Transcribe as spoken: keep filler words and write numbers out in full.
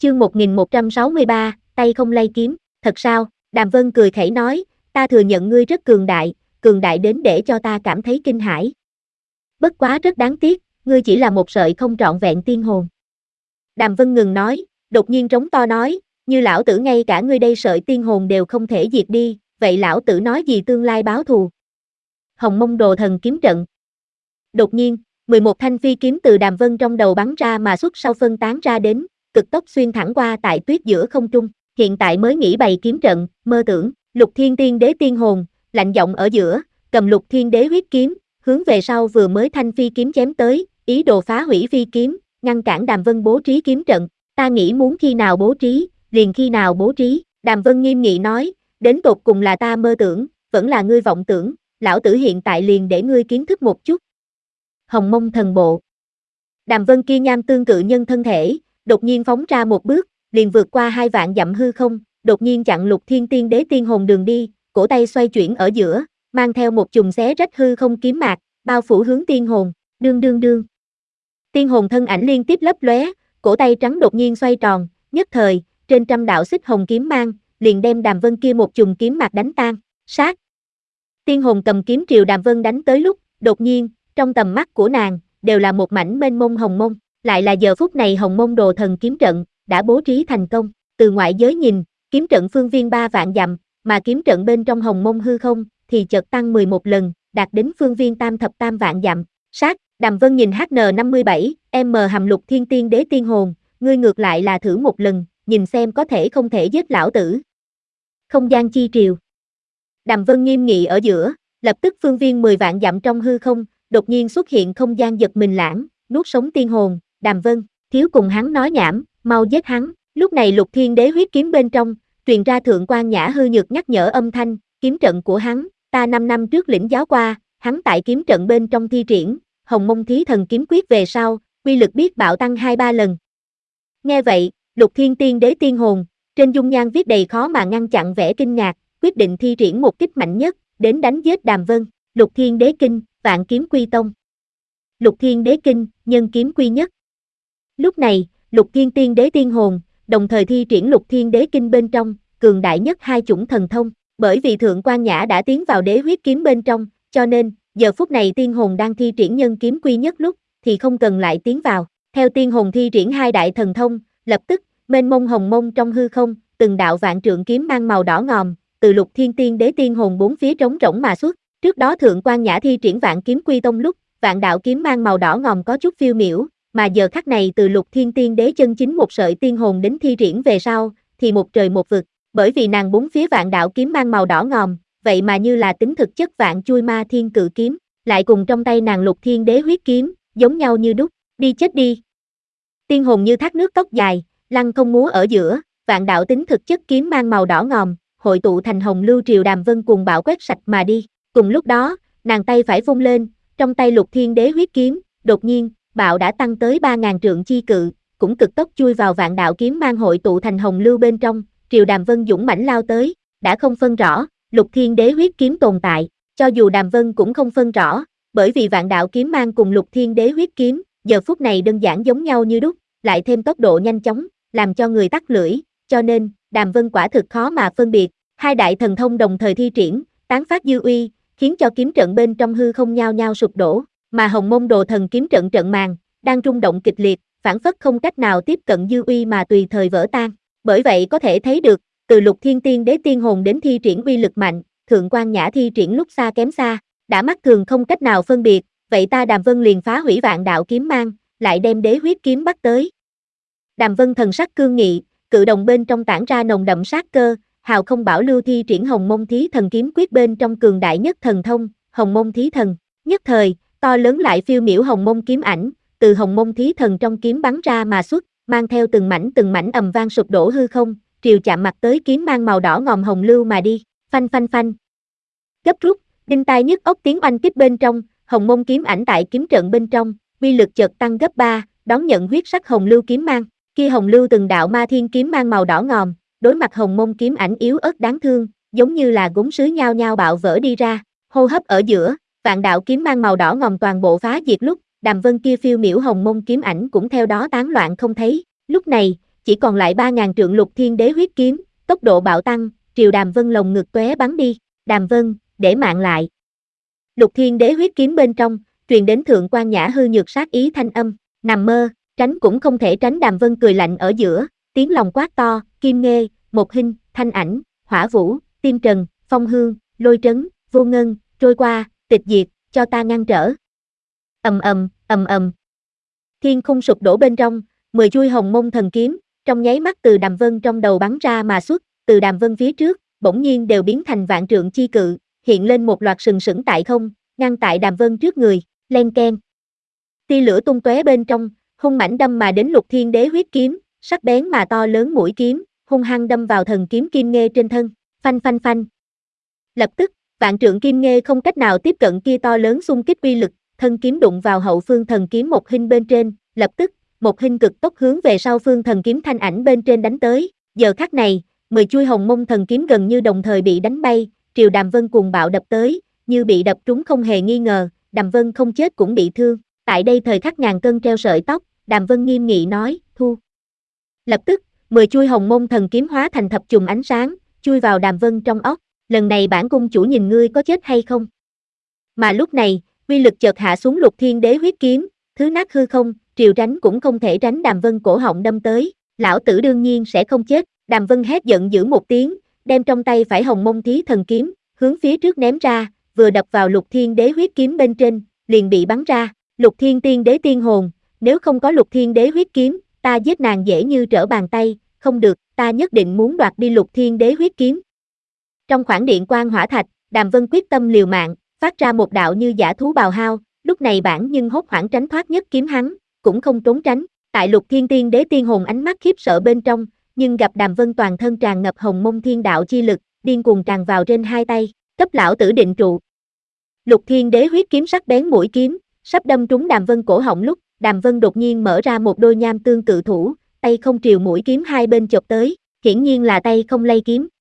Chương một nghìn một trăm sáu mươi ba, tay không lay kiếm, thật sao? Đàm Vân cười khẩy nói, ta thừa nhận ngươi rất cường đại, cường đại đến để cho ta cảm thấy kinh hãi. Bất quá rất đáng tiếc, ngươi chỉ là một sợi không trọn vẹn tiên hồn. Đàm Vân ngừng nói, đột nhiên trống to nói, như lão tử ngay cả ngươi đây sợi tiên hồn đều không thể diệt đi, vậy lão tử nói gì tương lai báo thù? Hồng Mông Đồ Thần Kiếm Trận. Đột nhiên, mười một thanh phi kiếm từ Đàm Vân trong đầu bắn ra mà xuất sau phân tán ra đến, cực tốc xuyên thẳng qua tại tuyết giữa không trung. Hiện tại mới nghĩ bày kiếm trận, mơ tưởng. Lục Thiên Tiên Đế tiên hồn, lạnh giọng ở giữa, cầm Lục Thiên Đế huyết kiếm, hướng về sau vừa mới thanh phi kiếm chém tới, ý đồ phá hủy phi kiếm, ngăn cản Đàm Vân bố trí kiếm trận. Ta nghĩ muốn khi nào bố trí, liền khi nào bố trí. Đàm Vân nghiêm nghị nói, đến tột cùng là ta mơ tưởng, vẫn là ngươi vọng tưởng, lão tử hiện tại liền để ngươi kiến thức một chút. Hồng Mông Thần Bộ. Đàm Vân kia nham tương cự nhân thân thể, đột nhiên phóng ra một bước, liền vượt qua hai vạn dặm hư không, đột nhiên chặn Lục Thiên Tiên Đế tiên hồn đường đi, cổ tay xoay chuyển ở giữa, mang theo một chùm xé rách hư không kiếm mạc, bao phủ hướng tiên hồn, đương đương đương. Tiên hồn thân ảnh liên tiếp lấp lóe, cổ tay trắng đột nhiên xoay tròn, nhất thời, trên trăm đạo xích hồng kiếm mang, liền đem Đàm Vân kia một chùm kiếm mạc đánh tan, sát. Tiên hồn cầm kiếm triều Đàm Vân đánh tới lúc, đột nhiên, trong tầm mắt của nàng, đều là một mảnh mênh mông hồng mông, lại là giờ phút này Hồng Mông Đồ Thần kiếm trận, đã bố trí thành công, từ ngoại giới nhìn, kiếm trận phương viên ba vạn dặm, mà kiếm trận bên trong Hồng Mông hư không, thì chợt tăng mười một lần, đạt đến phương viên tam thập tam vạn dặm, sát, Đàm Vân nhìn H N năm mươi bảy, M hàm Lục Thiên Tiên Đế tiên hồn, ngươi ngược lại là thử một lần, nhìn xem có thể không thể giết lão tử. Không gian chi triều. Đàm Vân nghiêm nghị ở giữa, lập tức phương viên mười vạn dặm trong hư không, đột nhiên xuất hiện không gian giật mình lãng, nuốt sống tiên hồn, Đàm Vân, thiếu cùng hắn nói nhảm, mau giết hắn. Lúc này Lục Thiên Đế huyết kiếm bên trong, truyền ra thượng quan nhã hư nhược nhắc nhở âm thanh, kiếm trận của hắn, ta năm năm trước lĩnh giáo qua, hắn tại kiếm trận bên trong thi triển, Hồng Mông Thí Thần kiếm quyết về sau, uy lực biết bạo tăng hai ba lần. Nghe vậy, Lục Thiên Tiên Đế tiên hồn, trên dung nhan viết đầy khó mà ngăn chặn vẻ kinh ngạc, quyết định thi triển một kích mạnh nhất, đến đánh giết Đàm Vân. Lục Thiên Đế kinh, Vạn Kiếm Quy Tông. Lục Thiên Đế kinh, nhân kiếm quy nhất. Lúc này, Lục Thiên Tiên Đế tiên hồn, đồng thời thi triển Lục Thiên Đế kinh bên trong, cường đại nhất hai chủng thần thông, bởi vì thượng quan nhã đã tiến vào đế huyết kiếm bên trong, cho nên, giờ phút này tiên hồn đang thi triển nhân kiếm quy nhất lúc, thì không cần lại tiến vào. Theo tiên hồn thi triển hai đại thần thông, lập tức, mênh mông hồng mông trong hư không, từng đạo vạn trượng kiếm mang màu đỏ ngòm, từ Lục Thiên Tiên Đế tiên hồn bốn phía trống rỗng mà xuất. Trước đó thượng quan nhã thi triển Vạn Kiếm Quy Tông lúc, vạn đạo kiếm mang màu đỏ ngòm có chút phiêu miểu, mà giờ khắc này từ Lục Thiên Tiên Đế chân chính một sợi tiên hồn đến thi triển về sau, thì một trời một vực, bởi vì nàng bốn phía vạn đạo kiếm mang màu đỏ ngòm, vậy mà như là tính thực chất vạn chui ma thiên cự kiếm, lại cùng trong tay nàng Lục Thiên Đế huyết kiếm, giống nhau như đúc, đi chết đi. Tiên hồn như thác nước tóc dài, lăng không múa ở giữa, vạn đạo tính thực chất kiếm mang màu đỏ ngòm, hội tụ thành hồng lưu triều Đàm Vân cuồng bạo quét sạch mà đi. Cùng lúc đó, nàng tay phải vung lên, trong tay Lục Thiên Đế huyết kiếm, đột nhiên, bạo đã tăng tới ba ngàn trượng chi cự, cũng cực tốc chui vào vạn đạo kiếm mang hội tụ thành hồng lưu bên trong, triều Đàm Vân dũng mãnh lao tới, đã không phân rõ, Lục Thiên Đế huyết kiếm tồn tại, cho dù Đàm Vân cũng không phân rõ, bởi vì vạn đạo kiếm mang cùng Lục Thiên Đế huyết kiếm, giờ phút này đơn giản giống nhau như đúc, lại thêm tốc độ nhanh chóng, làm cho người tắc lưỡi, cho nên, Đàm Vân quả thực khó mà phân biệt, hai đại thần thông đồng thời thi triển, tán phát dư uy, khiến cho kiếm trận bên trong hư không nhao nhao sụp đổ, mà Hồng Mông Đồ Thần kiếm trận trận màn, đang rung động kịch liệt, phản phất không cách nào tiếp cận dư uy mà tùy thời vỡ tan. Bởi vậy có thể thấy được, từ Lục Thiên Tiên Đế tiên hồn đến thi triển uy lực mạnh, thượng quan nhã thi triển lúc xa kém xa, đã mắt thường không cách nào phân biệt, vậy ta Đàm Vân liền phá hủy vạn đạo kiếm mang, lại đem đế huyết kiếm bắt tới. Đàm Vân thần sắc cương nghị, cự đồng bên trong tản ra nồng đậm sát cơ, hào không bảo lưu thi triển Hồng Mông Thí Thần kiếm quyết bên trong cường đại nhất thần thông, Hồng Mông Thí Thần. Nhất thời, to lớn lại phiêu miểu Hồng Mông kiếm ảnh, từ Hồng Mông Thí Thần trong kiếm bắn ra mà xuất, mang theo từng mảnh từng mảnh ầm vang sụp đổ hư không, triều chạm mặt tới kiếm mang màu đỏ ngòm hồng lưu mà đi, phanh phanh phanh. Gấp rút, đinh tai nhức óc tiếng oanh kích bên trong, Hồng Mông kiếm ảnh tại kiếm trận bên trong, uy lực chợt tăng gấp ba, đón nhận huyết sắc hồng lưu kiếm mang, kia hồng lưu từng đạo ma thiên kiếm mang màu đỏ ngòm, đối mặt Hồng Mông kiếm ảnh yếu ớt đáng thương, giống như là gốm sứ nhao nhao bạo vỡ đi ra, hô hấp ở giữa, vạn đạo kiếm mang màu đỏ ngòm toàn bộ phá diệt lúc, Đàm Vân kia phiêu miểu Hồng Mông kiếm ảnh cũng theo đó tán loạn không thấy. Lúc này, chỉ còn lại ba ngàn trượng Lục Thiên Đế huyết kiếm, tốc độ bạo tăng, triều Đàm Vân lồng ngực tóe bắn đi. Đàm Vân, để mạng lại. Lục Thiên Đế huyết kiếm bên trong, truyền đến thượng quan nhã hư nhược sát ý thanh âm, nằm mơ, tránh cũng không thể tránh. Đàm Vân cười lạnh ở giữa, tiếng lòng quát to, Kim Nghê, Một Hinh, Thanh Ảnh, Hỏa Vũ, Tim Trần, Phong Hương, Lôi Trấn, Vô Ngân, trôi qua, tịch diệt, cho ta ngăn trở. Ầm ầm, ầm ầm. Thiên khung sụp đổ bên trong, mười chuôi hồng mông thần kiếm, trong nháy mắt từ Đàm Vân trong đầu bắn ra mà xuất, từ Đàm Vân phía trước, bỗng nhiên đều biến thành vạn trượng chi cự, hiện lên một loạt sừng sững tại không, ngăn tại Đàm Vân trước người, len keng. Tia lửa tung tóe bên trong, hung mãnh đâm mà đến Lục Thiên Đế huyết kiếm, sắc bén mà to lớn mũi kiếm, hung hăng đâm vào thần kiếm Kim Nghê trên thân, phanh phanh phanh. Lập tức, vạn trượng Kim Nghê không cách nào tiếp cận kia to lớn xung kích uy lực, thân kiếm đụng vào hậu phương thần kiếm Một Hinh bên trên, lập tức, Một Hinh cực tốc hướng về sau phương thần kiếm Thanh Ảnh bên trên đánh tới. Giờ khắc này, mười chuôi hồng mông thần kiếm gần như đồng thời bị đánh bay, triều Đàm Vân cuồng bạo đập tới, như bị đập trúng không hề nghi ngờ, Đàm Vân không chết cũng bị thương. Tại đây thời khắc ngàn cân treo sợi tóc, Đàm Vân nghiêm nghị nói, thu. Lập tức, mười chuôi hồng mông thần kiếm hóa thành thập trùng ánh sáng, chui vào Đàm Vân trong óc, lần này bản cung chủ nhìn ngươi có chết hay không. Mà lúc này, uy lực chợt hạ xuống Lục Thiên Đế huyết kiếm, thứ nát hư không, triều tránh cũng không thể tránh. Đàm Vân cổ họng đâm tới, lão tử đương nhiên sẽ không chết. Đàm Vân hét giận dữ một tiếng, đem trong tay phải hồng mông thí thần kiếm, hướng phía trước ném ra, vừa đập vào Lục Thiên Đế huyết kiếm bên trên, liền bị bắn ra. Lục Thiên Tiên Đế tiên hồn, nếu không có Lục Thiên Đế huyết kiếm, ta giết nàng dễ như trở bàn tay, không được, ta nhất định muốn đoạt đi Lục Thiên Đế huyết kiếm. Trong khoảng điện quan hỏa thạch, Đàm Vân quyết tâm liều mạng, phát ra một đạo như dã thú bào hao, lúc này bản nhưng hốt hoảng tránh thoát nhất kiếm hắn, cũng không trốn tránh. Tại Lục Thiên Tiên Đế tiên hồn ánh mắt khiếp sợ bên trong, nhưng gặp Đàm Vân toàn thân tràn ngập hồng mông thiên đạo chi lực, điên cuồng tràn vào trên hai tay, cấp lão tử định trụ. Lục Thiên Đế huyết kiếm sắc bén mũi kiếm, sắp đâm trúng Đàm Vân cổ họng lúc, Đàm Vân đột nhiên mở ra một đôi nham tương cự thủ, tay không triều mũi kiếm hai bên chộp tới, hiển nhiên là tay không lay kiếm.